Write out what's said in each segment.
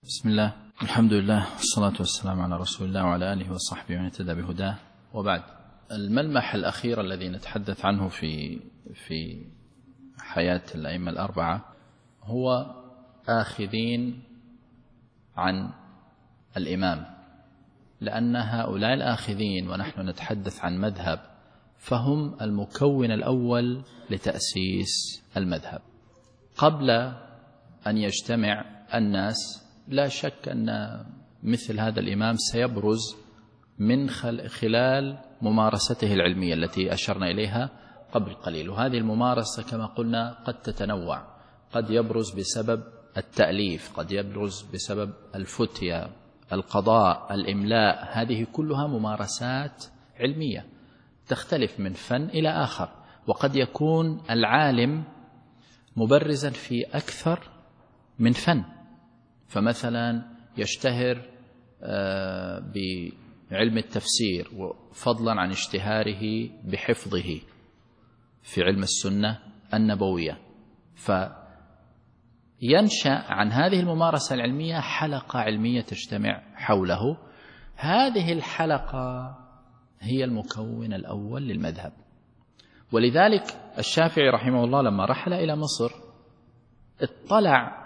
بسم الله، الحمد لله، والصلاة والسلام على رسول الله وعلى آله وصحبه ومن اهتدى بهداه، وبعد. الملمح الأخير الذي نتحدث عنه في حياة الأئمة الأربعة هو آخذين عن الإمام، لأن هؤلاء الآخذين ونحن نتحدث عن مذهب فهم المكون الأول لتأسيس المذهب. قبل أن يجتمع الناس لا شك أن مثل هذا الإمام سيبرز من خلال ممارسته العلمية التي أشرنا إليها قبل قليل، وهذه الممارسة كما قلنا قد تتنوع، قد يبرز بسبب التأليف، قد يبرز بسبب الفتية، القضاء، الإملاء، هذه كلها ممارسات علمية تختلف من فن إلى آخر، وقد يكون العالم مبرزا في أكثر من فن، فمثلا يشتهر بعلم التفسير فضلا عن اشتهاره بحفظه في علم السنة النبوية، فينشأ عن هذه الممارسة العلمية حلقة علمية تجتمع حوله. هذه الحلقة هي المكون الأول للمذهب، ولذلك الشافعي رحمه الله لما رحل إلى مصر اطلع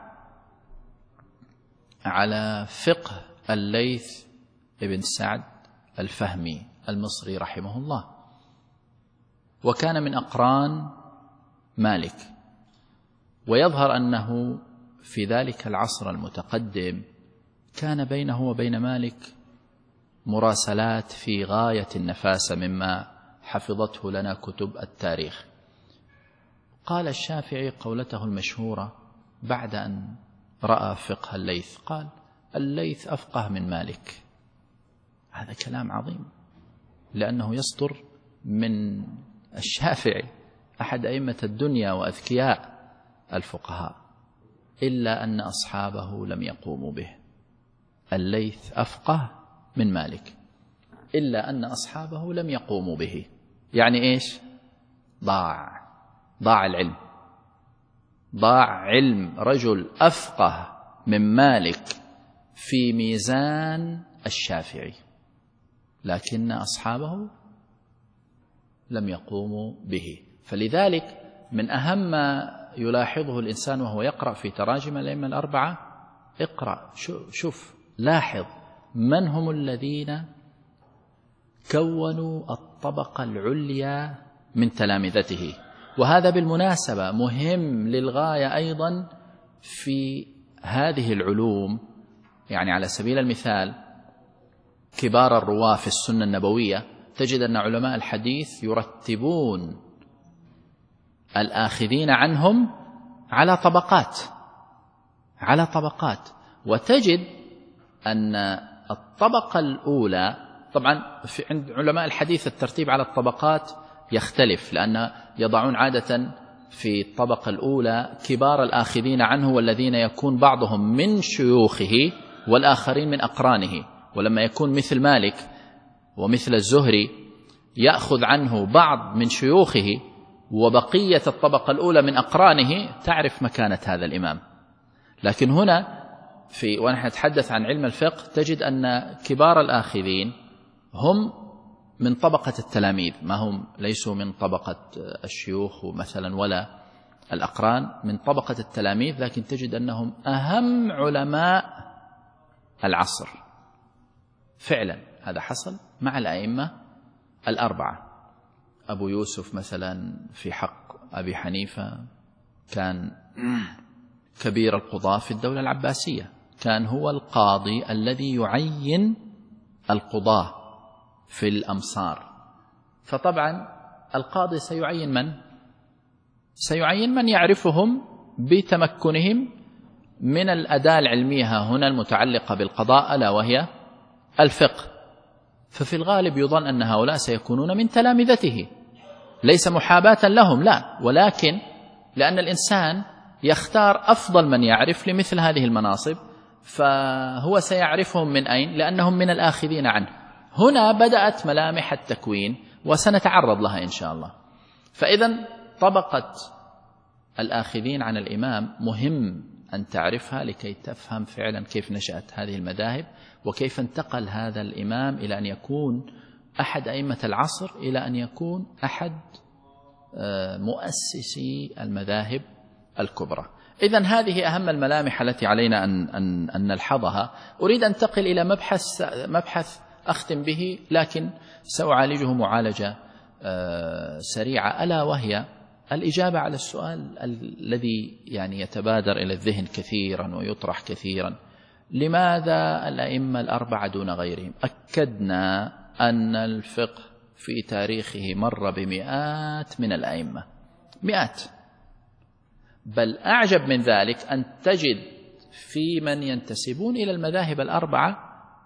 على فقه الليث ابن سعد الفهمي المصري رحمه الله، وكان من أقران مالك، ويظهر أنه في ذلك العصر المتقدم كان بينه وبين مالك مراسلات في غاية النفاسة مما حفظته لنا كتب التاريخ. قال الشافعي قولته المشهورة بعد أن رأى فقه الليث، قال: الليث أفقه من مالك. هذا كلام عظيم، لأنه يصدر من الشافعي أحد أئمة الدنيا وأذكياء الفقهاء، إلا أن أصحابه لم يقوموا به. الليث أفقه من مالك، إلا أن أصحابه لم يقوموا به. يعني إيش؟ ضاع العلم، ضاع علم رجل أفقه من مالك في ميزان الشافعي، لكن أصحابه لم يقوموا به. فلذلك من أهم ما يلاحظه الإنسان وهو يقرأ في تراجم الأئمة الأربعة، اقرأ، شوف، لاحظ من هم الذين كونوا الطبقة العليا من تلامذته. وهذا بالمناسبة مهم للغاية أيضا في هذه العلوم. يعني على سبيل المثال كبار الرواة في السنة النبوية تجد أن علماء الحديث يرتبون الآخذين عنهم على طبقات، وتجد أن الطبقة الأولى، طبعا عند علماء الحديث الترتيب على الطبقات يختلف، لأن يضعون عادة في الطبقة الأولى كبار الآخذين عنه والذين يكون بعضهم من شيوخه والآخرين من أقرانه، ولما يكون مثل مالك ومثل الزهري يأخذ عنه بعض من شيوخه وبقية الطبقة الأولى من أقرانه، تعرف مكانة هذا الإمام. لكن هنا ونحن نتحدث عن علم الفقه تجد أن كبار الآخذين هم من طبقة التلاميذ، ما هم ليسوا من طبقة الشيوخ مثلا ولا الأقران، من طبقة التلاميذ، لكن تجد أنهم أهم علماء العصر. فعلا هذا حصل مع الأئمة الأربعة. أبو يوسف مثلا في حق أبي حنيفة كان كبير القضاة في الدولة العباسية، كان هو القاضي الذي يعين القضاة في الأمصار. فطبعا القاضي سيعين من يعرفهم بتمكنهم من الأداة العلمية هنا المتعلقة بالقضاء، ألا وهي الفقه. ففي الغالب يظن أن هؤلاء سيكونون من تلامذته، ليس محاباة لهم، لا، ولكن لأن الإنسان يختار أفضل من يعرف لمثل هذه المناصب، فهو سيعرفهم من أين؟ لأنهم من الآخذين عنه. هنا بدأت ملامح التكوين وسنتعرض لها إن شاء الله. فإذن طبقة الآخذين عن الإمام مهم أن تعرفها لكي تفهم فعلا كيف نشأت هذه المذاهب، وكيف انتقل هذا الإمام إلى أن يكون أحد أئمة العصر إلى أن يكون أحد مؤسسي المذاهب الكبرى. إذن هذه أهم الملامح التي علينا أن نلحظها. أريد أن أنتقل إلى مبحث أختم به، لكن سأعالجه معالجة سريعة، ألا وهي الإجابة على السؤال الذي يعني يتبادر إلى الذهن كثيرا ويطرح كثيرا: لماذا الأئمة الأربعة دون غيرهم؟ أكدنا أن الفقه في تاريخه مر بمئات من الأئمة، مئات، بل أعجب من ذلك أن تجد في من ينتسبون إلى المذاهب الأربعة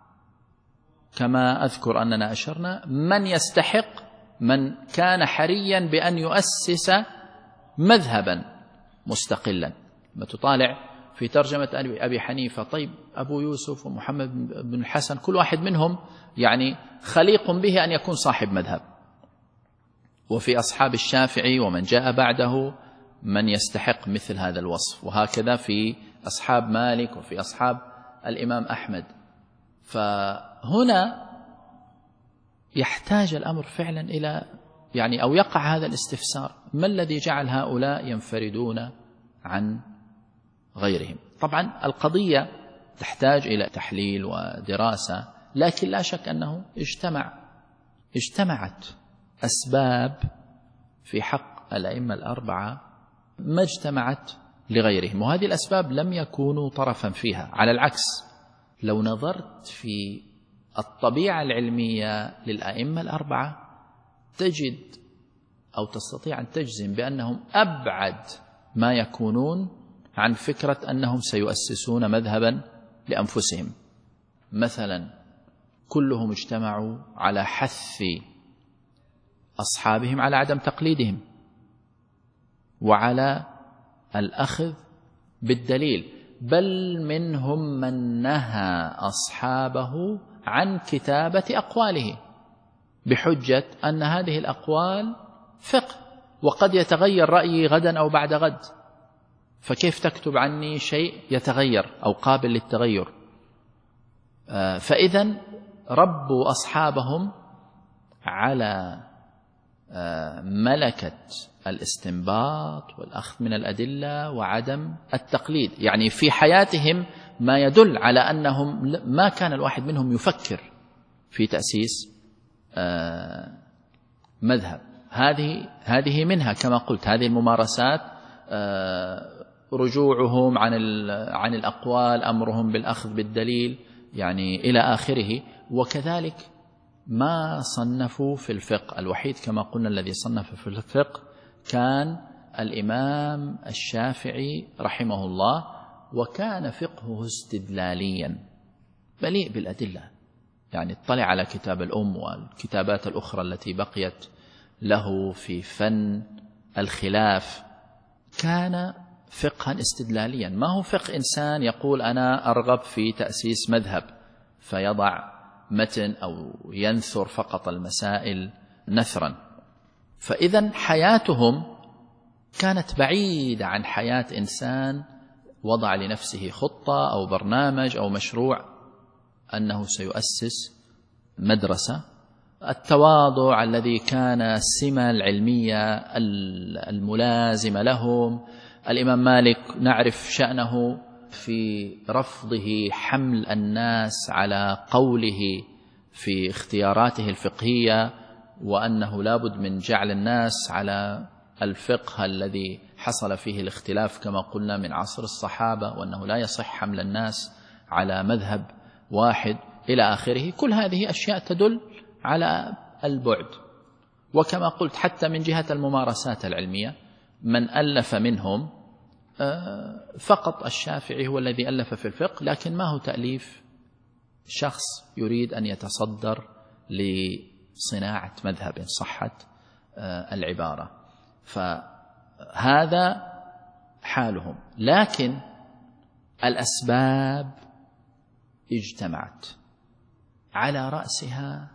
كما أذكر أننا أشرنا من يستحق، من كان حريا بأن يؤسس مذهبا مستقلا. ما تطالع في ترجمة أبي حنيفة، طيب أبو يوسف ومحمد بن الحسن كل واحد منهم يعني خليق به أن يكون صاحب مذهب، وفي أصحاب الشافعي ومن جاء بعده من يستحق مثل هذا الوصف، وهكذا في أصحاب مالك وفي أصحاب الإمام أحمد. فهنا يحتاج الأمر فعلا إلى يعني أو يقع هذا الاستفسار: ما الذي جعل هؤلاء ينفردون عن غيرهم؟ طبعا القضية تحتاج إلى تحليل ودراسة، لكن لا شك أنه اجتمعت أسباب في حق الأئمة الأربعة ما اجتمعت لغيرهم، وهذه الأسباب لم يكونوا طرفا فيها. على العكس، لو نظرت في الطبيعة العلمية للأئمة الأربعة تجد أو تستطيع أن تجزم بأنهم أبعد ما يكونون عن فكرة أنهم سيؤسسون مذهبا لأنفسهم. مثلا كلهم اجتمعوا على حث أصحابهم على عدم تقليدهم وعلى الأخذ بالدليل، بل منهم من نهى أصحابه عن كتابة أقواله بحجة أن هذه الأقوال فقه، وقد يتغير رأيي غدا أو بعد غد، فكيف تكتب عني شيء يتغير أو قابل للتغير؟ فإذن ربوا أصحابهم على ملكة الاستنباط والأخذ من الأدلة وعدم التقليد، يعني في حياتهم ما يدل على أنهم ما كان الواحد منهم يفكر في تأسيس مذهب. هذه منها كما قلت هذه الممارسات، رجوعهم عن الأقوال، أمرهم بالأخذ بالدليل، يعني إلى آخره. وكذلك ما صنفوا في الفقه، الوحيد كما قلنا الذي صنف في الفقه كان الإمام الشافعي رحمه الله، وكان فقهه استدلاليا مليء بالأدلة، يعني اطلع على كتاب الأم والكتابات الأخرى التي بقيت له في فن الخلاف، كان فقها استدلاليا، ما هو فقه إنسان يقول أنا أرغب في تأسيس مذهب فيضع متن أو ينثر فقط المسائل نثرا. فإذا حياتهم كانت بعيدة عن حياة إنسان وضع لنفسه خطة أو برنامج أو مشروع أنه سيؤسس مدرسة. التواضع الذي كان السمة العلمية الملازمة لهم. الإمام مالك نعرف شأنه في رفضه حمل الناس على قوله في اختياراته الفقهية، وأنه لابد من جعل الناس على الفقه الذي حصل فيه الاختلاف كما قلنا من عصر الصحابة، وأنه لا يصح حمل الناس على مذهب واحد إلى آخره. كل هذه أشياء تدل على البعد. وكما قلت حتى من جهة الممارسات العلمية من ألف منهم فقط الشافعي هو الذي ألف في الفقه، لكن ما هو تأليف شخص يريد أن يتصدر لصناعة مذهب صحت العبارة. فهذا حالهم، لكن الأسباب اجتمعت على رأسها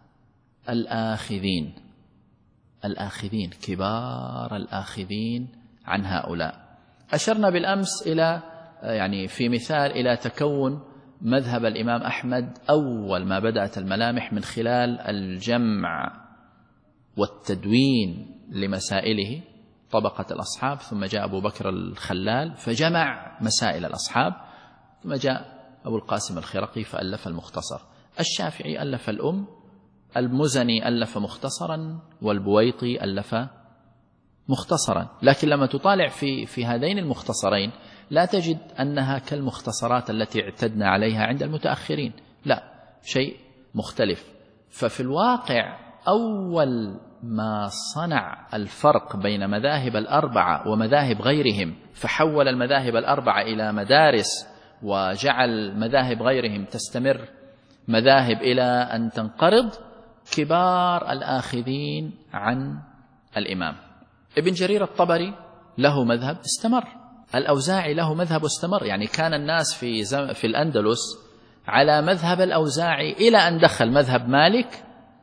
الآخذين كبار الآخذين عن هؤلاء. أشرنا بالأمس إلى يعني في مثال إلى تكون مذهب الإمام أحمد أول ما بدأت الملامح من خلال الجمع والتدوين لمسائله طبقة الأصحاب، ثم جاء أبو بكر الخلال فجمع مسائل الأصحاب، ثم جاء أبو القاسم الخرقي فألف المختصر، الشافعي ألف الأم، المزني ألف مختصرا، والبويطي ألف مختصرا. لكن لما تطالع في هذين المختصرين لا تجد أنها كالمختصرات التي اعتدنا عليها عند المتأخرين، لا، شيء مختلف. ففي الواقع أول ما صنع الفرق بين مذاهب الأربعة ومذاهب غيرهم، فحول المذاهب الأربعة إلى مدارس وجعل مذاهب غيرهم تستمر مذاهب إلى أن تنقرض، كبار الآخذين عن الإمام. ابن جرير الطبري له مذهب استمر، الأوزاعي له مذهب استمر، يعني كان الناس في الأندلس على مذهب الأوزاعي إلى أن دخل مذهب مالك،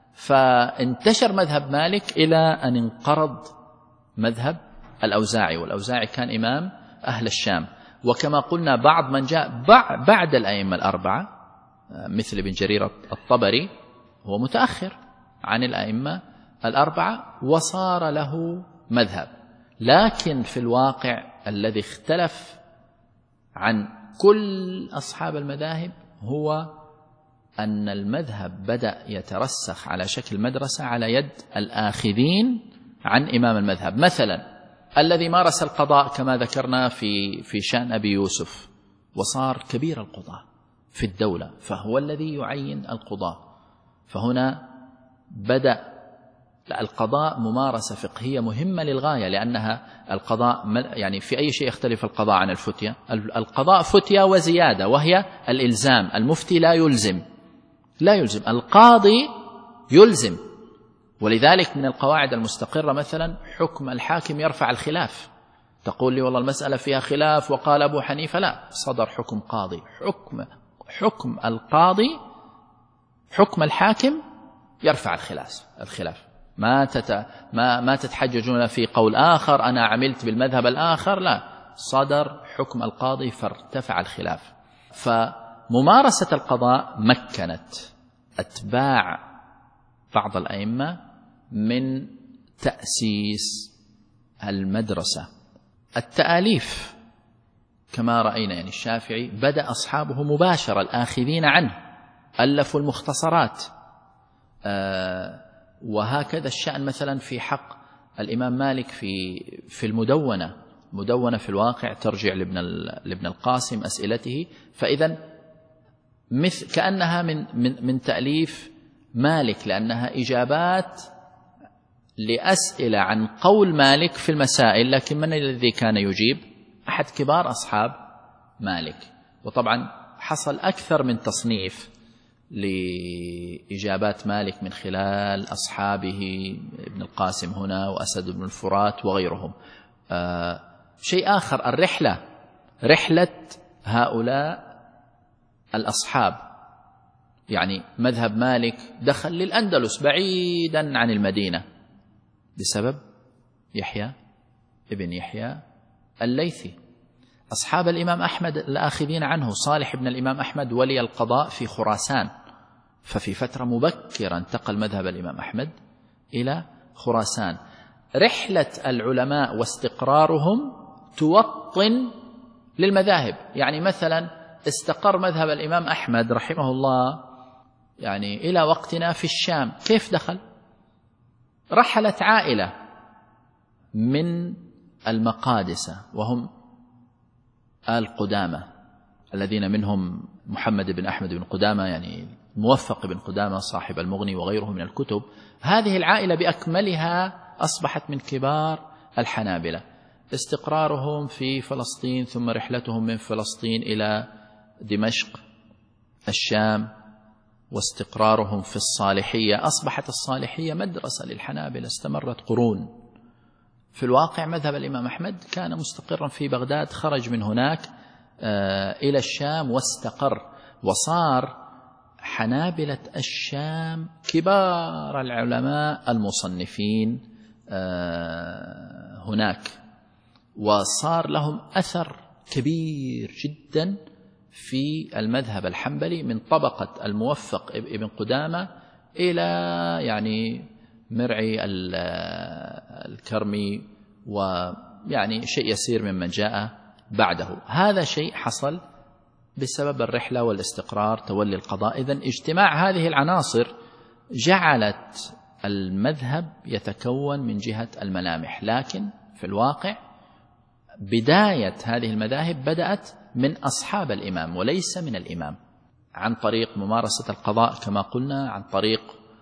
فانتشر مذهب مالك إلى أن انقرض مذهب الأوزاعي، والأوزاعي كان إمام أهل الشام. وكما قلنا بعض من جاء بعد الأئمة الأربعة مثل ابن جرير الطبري هو متأخر عن الأئمة الأربعة وصار له مذهب، لكن في الواقع الذي اختلف عن كل أصحاب المذاهب هو أن المذهب بدأ يترسخ على شكل مدرسة على يد الآخذين عن إمام المذهب. مثلا الذي مارس القضاء كما ذكرنا في شأن أبي يوسف وصار كبير القضاء في الدولة، فهو الذي يعين القضاء. فهنا بدأ القضاء ممارسة فقهية مهمة للغاية، لأنها القضاء يعني في أي شيء يختلف القضاء عن الفتية؟ القضاء فتية وزيادة، وهي الإلزام. المفتي لا يلزم، القاضي يلزم. ولذلك من القواعد المستقرة مثلا حكم الحاكم يرفع الخلاف. تقول لي والله المسألة فيها خلاف وقال أبو حنيفة، لا، صدر حكم قاضي، حكم القاضي، حكم الحاكم يرفع الخلاف. ما تتحججون في قول آخر أنا عملت بالمذهب الآخر، لا، صدر حكم القاضي فارتفع الخلاف. فممارسة القضاء مكنت أتباع بعض الأئمة من تأسيس المدرسة. التآليف كما رأينا، يعني الشافعي بدأ أصحابه مباشرة الآخذين عنه ألفوا المختصرات، وهكذا الشأن مثلا في حق الإمام مالك في المدونة في الواقع ترجع لابن القاسم أسئلته، فإذا كأنها من تأليف مالك، لأنها إجابات لأسئلة عن قول مالك في المسائل، لكن من الذي كان يجيب؟ أحد كبار أصحاب مالك. وطبعا حصل أكثر من تصنيف لإجابات مالك من خلال أصحابه، ابن القاسم هنا وأسد بن الفرات وغيرهم. شيء آخر، رحلة هؤلاء الأصحاب، يعني مذهب مالك دخل للأندلس بعيدا عن المدينة بسبب يحيى ابن يحيى الليثي. أصحاب الإمام أحمد الآخذين عنه، صالح بن الإمام أحمد ولي القضاء في خراسان، ففي فترة مبكرة انتقل مذهب الإمام أحمد إلى خراسان. رحلة العلماء واستقرارهم توطن للمذاهب، يعني مثلا استقر مذهب الإمام أحمد رحمه الله يعني إلى وقتنا في الشام. كيف دخل؟ رحلت عائلة من المقادسة وهم آل قدامة، الذين منهم محمد بن أحمد بن قدامة، يعني موفق بن قدامة صاحب المغني وغيره من الكتب. هذه العائلة بأكملها أصبحت من كبار الحنابلة. استقرارهم في فلسطين ثم رحلتهم من فلسطين إلى دمشق الشام، واستقرارهم في الصالحية، أصبحت الصالحية مدرسة للحنابلة استمرت قرون. في الواقع مذهب الإمام أحمد كان مستقرا في بغداد، خرج من هناك إلى الشام واستقر، وصار حنابلة الشام كبار العلماء المصنفين هناك، وصار لهم أثر كبير جدا في المذهب الحنبلي من طبقة الموفق ابن قدامة إلى يعني مرعي الكرمي ويعني شيء يسير ممن جاء بعده. هذا شيء حصل بسبب الرحلة والاستقرار تولي القضاء. إذن اجتماع هذه العناصر جعلت المذهب يتكون من جهة الملامح، لكن في الواقع بداية هذه المذاهب بدأت من أصحاب الإمام وليس من الإمام، عن طريق ممارسة القضاء كما قلنا، عن طريق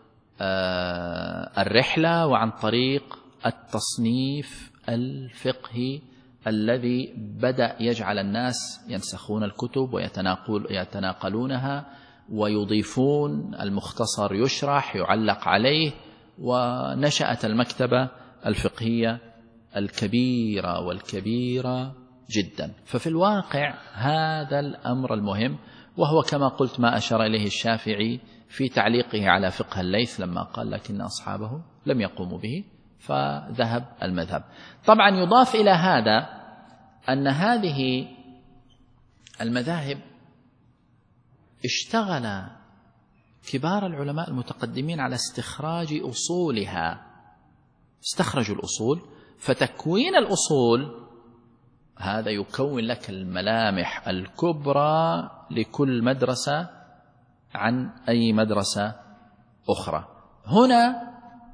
الرحلة، وعن طريق التصنيف الفقهي الذي بدأ يجعل الناس ينسخون الكتب ويتناقلونها ويضيفون المختصر، يشرح يعلق عليه، ونشأت المكتبة الفقهية الكبيرة والكبيرة جدا. ففي الواقع هذا الأمر المهم، وهو كما قلت ما أشار إليه الشافعي في تعليقه على فقه الليث لما قال لكن أصحابه لم يقوموا به فذهب المذهب. طبعا يضاف إلى هذا أن هذه المذاهب اشتغل كبار العلماء المتقدمين على استخراج أصولها، استخرجوا الأصول، فتكوين الأصول هذا يكون لك الملامح الكبرى لكل مدرسة عن أي مدرسة أخرى. هنا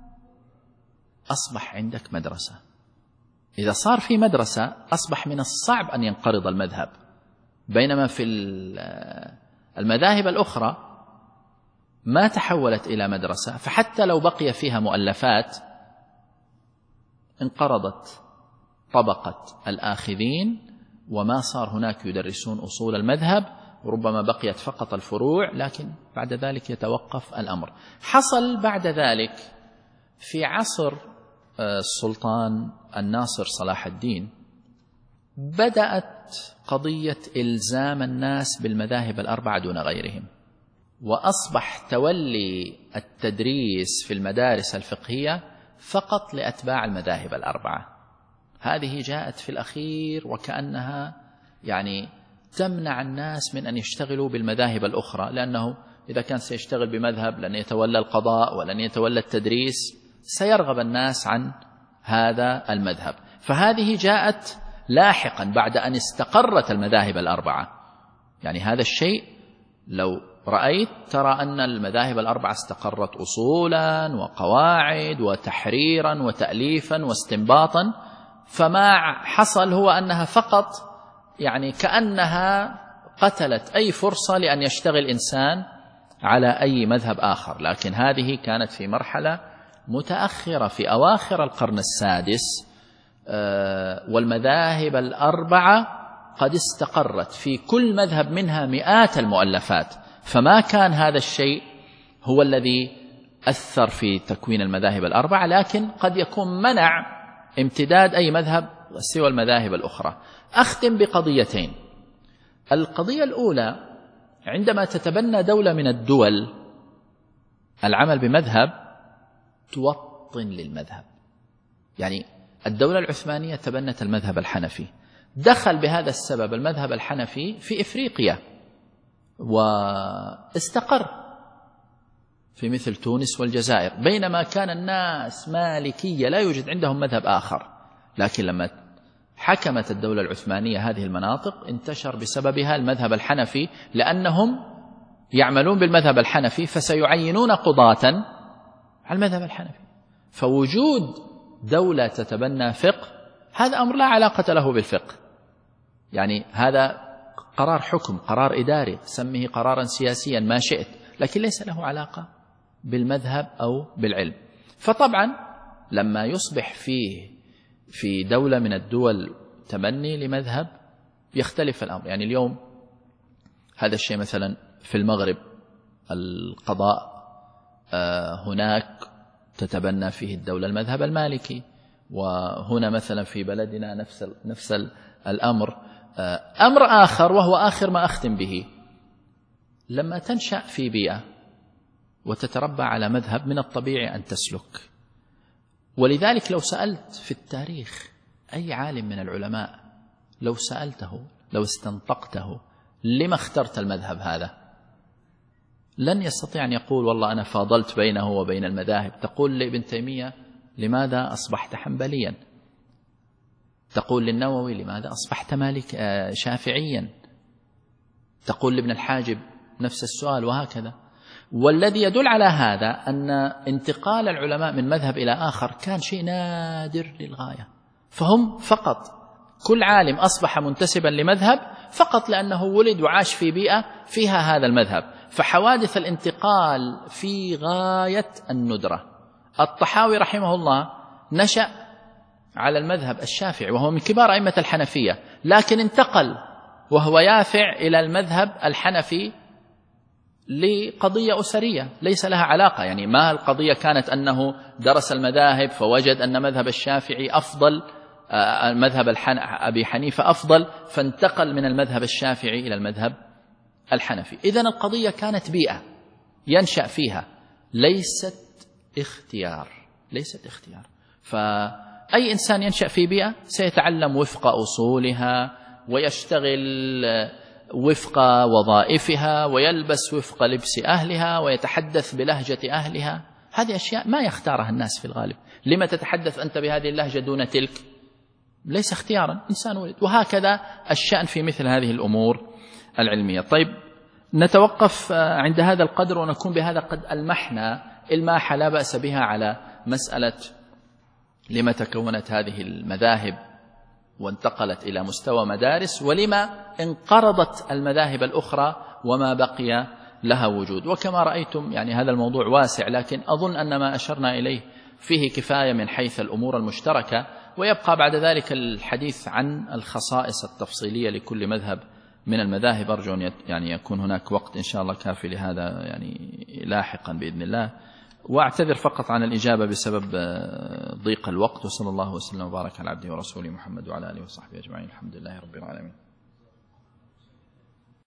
أصبح عندك مدرسة، إذا صار في مدرسة أصبح من الصعب أن ينقرض المذهب، بينما في المذاهب الأخرى ما تحولت إلى مدرسة، فحتى لو بقي فيها مؤلفات انقرضت طبقة الآخذين وما صار هناك يدرسون أصول المذهب، وربما بقيت فقط الفروع، لكن بعد ذلك يتوقف الأمر. حصل بعد ذلك في عصر السلطان الناصر صلاح الدين بدأت قضية إلزام الناس بالمذاهب الأربعة دون غيرهم، وأصبح تولي التدريس في المدارس الفقهية فقط لأتباع المذاهب الأربعة. هذه جاءت في الأخير وكأنها يعني تمنع الناس من أن يشتغلوا بالمذاهب الأخرى، لأنه إذا كان سيشتغل بمذهب لن يتولى القضاء ولن يتولى التدريس، سيرغب الناس عن هذا المذهب. فهذه جاءت لاحقا بعد أن استقرت المذاهب الأربعة. يعني هذا الشيء لو رأيت ترى أن المذاهب الأربعة استقرت أصولا وقواعد وتحريرا وتأليفا واستنباطا، فما حصل هو أنها فقط يعني كأنها قتلت أي فرصة لأن يشتغل إنسان على أي مذهب آخر. لكن هذه كانت في مرحلة متأخرة في أواخر القرن السادس، والمذاهب الأربعة قد استقرت في كل مذهب منها مئات المؤلفات، فما كان هذا الشيء هو الذي أثر في تكوين المذاهب الأربعة، لكن قد يكون منع امتداد أي مذهب سوى المذاهب الأخرى. أختم بقضيتين. القضية الأولى، عندما تتبنى دولة من الدول العمل بمذهب توطن للمذهب. يعني الدولة العثمانية تبنت المذهب الحنفي، دخل بهذا السبب المذهب الحنفي في إفريقيا واستقر في مثل تونس والجزائر، بينما كان الناس مالكية لا يوجد عندهم مذهب آخر. لكن لما حكمت الدولة العثمانية هذه المناطق انتشر بسببها المذهب الحنفي، لأنهم يعملون بالمذهب الحنفي فسيعينون قضاة على المذهب الحنفي. فوجود دولة تتبنى فقه هذا أمر لا علاقة له بالفقه، يعني هذا قرار حكم، قرار إداري، سميه قرارا سياسيا ما شئت، لكن ليس له علاقة بالمذهب أو بالعلم. فطبعا لما يصبح في دولة من الدول تبني لمذهب يختلف الأمر. يعني اليوم هذا الشيء مثلا في المغرب القضاء هناك تتبنى فيه الدولة المذهب المالكي، وهنا مثلا في بلدنا نفس الأمر. أمر آخر وهو آخر ما أختم به، لما تنشأ في بيئة وتتربى على مذهب من الطبيعي أن تسلك. ولذلك لو سألت في التاريخ أي عالم من العلماء، لو سألته لو استنطقته لما اخترت المذهب هذا، لن يستطيع أن يقول والله أنا فاضلت بينه وبين المذاهب. تقول لابن تيمية لماذا أصبحت حنبليا؟ تقول للنووي لماذا أصبحت شافعيا؟ تقول لابن الحاجب نفس السؤال، وهكذا. والذي يدل على هذا أن انتقال العلماء من مذهب إلى آخر كان شيء نادر للغاية، فهم فقط كل عالم أصبح منتسبا لمذهب فقط لأنه ولد وعاش في بيئة فيها هذا المذهب. فحوادث الانتقال في غاية الندرة. الطحاوي رحمه الله نشأ على المذهب الشافعي وهو من كبار أئمة الحنفية، لكن انتقل وهو يافع إلى المذهب الحنفي لقضية أسرية ليس لها علاقة، يعني ما القضية كانت أنه درس المذاهب فوجد أن مذهب الشافعي أفضل، مذهب أبي حنيفة أفضل، فانتقل من المذهب الشافعي إلى المذهب الحنفي. إذن القضية كانت بيئة ينشأ فيها، ليست اختيار. فأي إنسان ينشأ في بيئة سيتعلم وفق أصولها ويشتغل وفق وظائفها ويلبس وفق لبس أهلها ويتحدث بلهجة أهلها. هذه أشياء ما يختارها الناس في الغالب. لما تتحدث أنت بهذه اللهجة دون تلك؟ ليس اختيارا، إنسان ولد. وهكذا الشأن في مثل هذه الأمور العلمية. طيب نتوقف عند هذا القدر ونكون بهذا قد المحنا الماحة لا بأس بها على مسألة لما تكونت هذه المذاهب وانتقلت إلى مستوى مدارس، ولما انقرضت المذاهب الأخرى وما بقي لها وجود. وكما رأيتم يعني هذا الموضوع واسع، لكن أظن أن ما أشرنا إليه فيه كفاية من حيث الأمور المشتركة، ويبقى بعد ذلك الحديث عن الخصائص التفصيلية لكل مذهب من المذاهب. أرجو أن يعني يكون هناك وقت إن شاء الله كافي لهذا يعني لاحقا بإذن الله. وأعتذر فقط عن الإجابة بسبب ضيق الوقت. وصلى الله وسلم وبارك على عبده ورسوله محمد وعلى آله وصحبه أجمعين. الحمد لله رب العالمين.